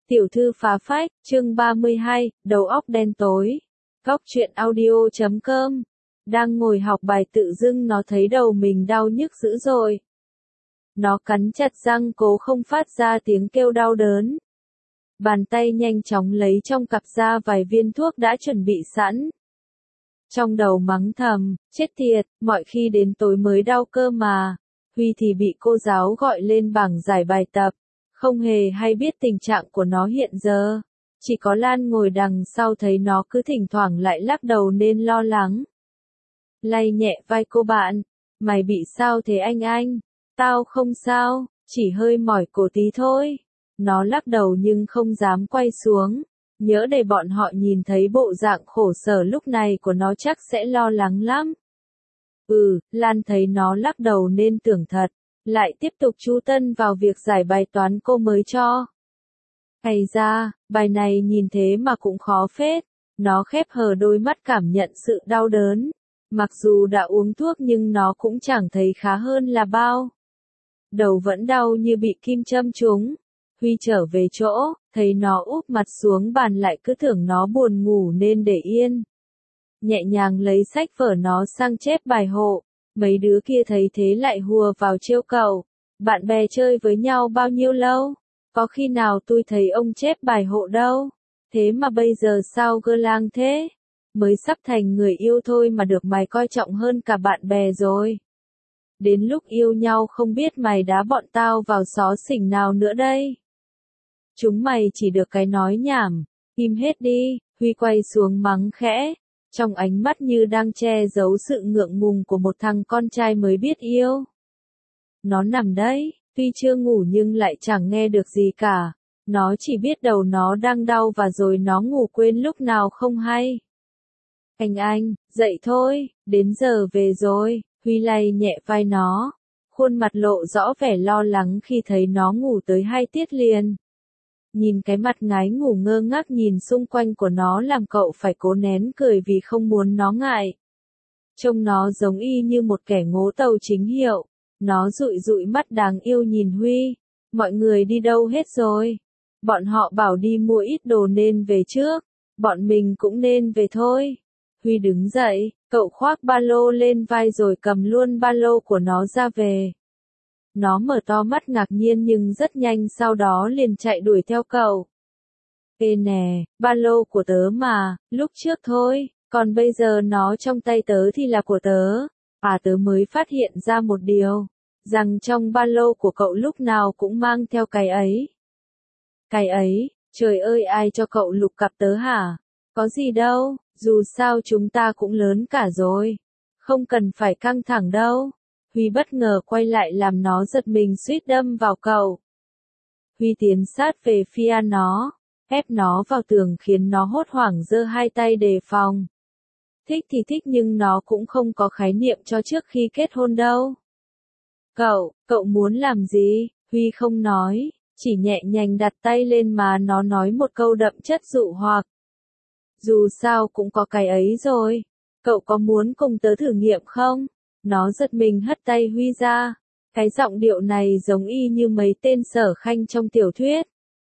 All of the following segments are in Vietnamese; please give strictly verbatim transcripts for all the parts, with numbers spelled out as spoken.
Tiểu thư phá phách, chương ba mươi hai, đầu óc đen tối. Góc truyện audio chấm com. Đang ngồi học bài tự dưng nó thấy đầu mình đau nhức dữ rồi. Nó cắn chặt răng cố không phát ra tiếng kêu đau đớn. Bàn tay nhanh chóng lấy trong cặp ra vài viên thuốc đã chuẩn bị sẵn. Trong đầu mắng thầm, chết tiệt, mọi khi đến tối mới đau cơ mà. Huy thì bị cô giáo gọi lên bảng giải bài tập. Không hề hay biết tình trạng của nó hiện giờ. Chỉ có Lan ngồi đằng sau thấy nó cứ thỉnh thoảng lại lắc đầu nên lo lắng. Lay nhẹ vai cô bạn. Mày bị sao thế anh anh? Tao không sao, chỉ hơi mỏi cổ tí thôi. Nó lắc đầu nhưng không dám quay xuống. Nhỡ để bọn họ nhìn thấy bộ dạng khổ sở lúc này của nó chắc sẽ lo lắng lắm. Ừ, Lan thấy nó lắc đầu nên tưởng thật. Lại tiếp tục chú tâm vào việc giải bài toán cô mới cho. Hay ra, bài này nhìn thế mà cũng khó phết. Nó khép hờ đôi mắt cảm nhận sự đau đớn. Mặc dù đã uống thuốc nhưng nó cũng chẳng thấy khá hơn là bao. Đầu vẫn đau như bị kim châm trúng. Huy trở về chỗ, thấy nó úp mặt xuống bàn lại cứ tưởng nó buồn ngủ nên để yên. Nhẹ nhàng lấy sách vở nó sang chép bài hộ. Mấy đứa kia thấy thế lại hùa vào trêu cậu. Bạn bè chơi với nhau bao nhiêu lâu? Có khi nào tôi thấy ông chép bài hộ đâu? Thế mà bây giờ sao gơ lang thế? Mới sắp thành người yêu thôi mà được mày coi trọng hơn cả bạn bè rồi. Đến lúc yêu nhau không biết mày đá bọn tao vào xó xỉnh nào nữa đây. Chúng mày chỉ được cái nói nhảm. Im hết đi, Huy quay xuống mắng khẽ. Trong ánh mắt như đang che giấu sự ngượng ngùng của một thằng con trai mới biết yêu. Nó nằm đấy, tuy chưa ngủ nhưng lại chẳng nghe được gì cả. Nó chỉ biết đầu nó đang đau và rồi nó ngủ quên lúc nào không hay. Anh anh, dậy thôi, đến giờ về rồi. Huy lay nhẹ vai nó. Khuôn mặt lộ rõ vẻ lo lắng khi thấy nó ngủ tới hai tiết liền. Nhìn cái mặt ngái ngủ ngơ ngác nhìn xung quanh của nó làm cậu phải cố nén cười vì không muốn nó ngại. Trông nó giống y như một kẻ ngố tàu chính hiệu. Nó dụi dụi mắt đáng yêu nhìn Huy. Mọi người đi đâu hết rồi? Bọn họ bảo đi mua ít đồ nên về trước. Bọn mình cũng nên về thôi. Huy đứng dậy, cậu khoác ba lô lên vai rồi cầm luôn ba lô của nó ra về. Nó mở to mắt ngạc nhiên nhưng rất nhanh sau đó liền chạy đuổi theo cậu. Ê nè, ba lô của tớ mà, lúc trước thôi, còn bây giờ nó trong tay tớ thì là của tớ. À tớ mới phát hiện ra một điều, rằng trong ba lô của cậu lúc nào cũng mang theo cái ấy. Cái ấy, trời ơi ai cho cậu lục cặp tớ hả? Có gì đâu, dù sao chúng ta cũng lớn cả rồi. Không cần phải căng thẳng đâu. Huy bất ngờ quay lại làm nó giật mình suýt đâm vào cậu. Huy tiến sát về phía nó, ép nó vào tường khiến nó hốt hoảng giơ hai tay đề phòng. Thích thì thích nhưng nó cũng không có khái niệm cho trước khi kết hôn đâu. Cậu, cậu muốn làm gì? Huy không nói, chỉ nhẹ nhàng đặt tay lên mà nó nói một câu đậm chất dụ hoặc. Dù sao cũng có cái ấy rồi, cậu có muốn cùng tớ thử nghiệm không? Nó giật mình hất tay Huy ra. Cái giọng điệu này giống y như mấy tên Sở Khanh trong tiểu thuyết.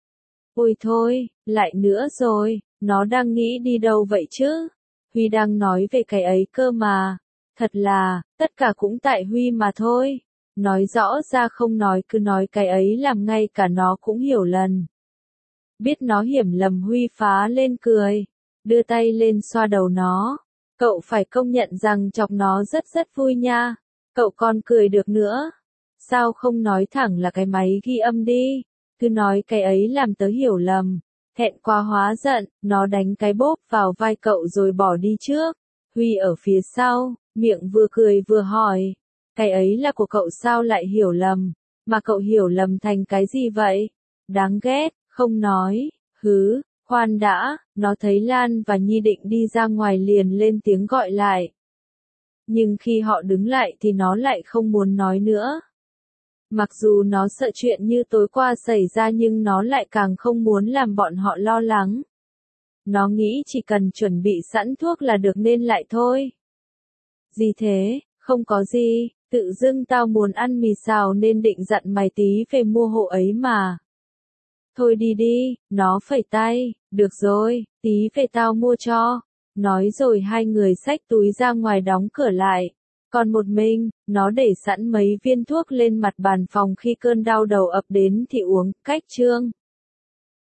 Ôi thôi, lại nữa rồi, nó đang nghĩ đi đâu vậy chứ? Huy đang nói về cái ấy cơ mà. Thật là, tất cả cũng tại Huy mà thôi. Nói rõ ra không nói cứ nói cái ấy làm ngay cả nó cũng hiểu lần. Biết nó hiểm lầm Huy phá lên cười. Đưa tay lên xoa đầu nó. Cậu phải công nhận rằng chọc nó rất rất vui nha. Cậu còn cười được nữa. Sao không nói thẳng là cái máy ghi âm đi. Cứ nói cái ấy làm tớ hiểu lầm. Thẹn quá hóa giận, nó đánh cái bốp vào vai cậu rồi bỏ đi trước. Huy ở phía sau, miệng vừa cười vừa hỏi. Cái ấy là của cậu sao lại hiểu lầm. Mà cậu hiểu lầm thành cái gì vậy? Đáng ghét, không nói, hứ. Khoan đã, nó thấy Lan và Nhi định đi ra ngoài liền lên tiếng gọi lại. Nhưng khi họ đứng lại thì nó lại không muốn nói nữa. Mặc dù nó sợ chuyện như tối qua xảy ra nhưng nó lại càng không muốn làm bọn họ lo lắng. Nó nghĩ chỉ cần chuẩn bị sẵn thuốc là được nên lại thôi. Gì thế, không có gì, tự dưng tao muốn ăn mì xào nên định dặn mày tí về mua hộ ấy mà. Thôi đi đi, nó phẩy tay, được rồi, tí về tao mua cho. Nói rồi hai người xách túi ra ngoài đóng cửa lại. Còn một mình, nó để sẵn mấy viên thuốc lên mặt bàn phòng khi cơn đau đầu ập đến thì uống, cách chương.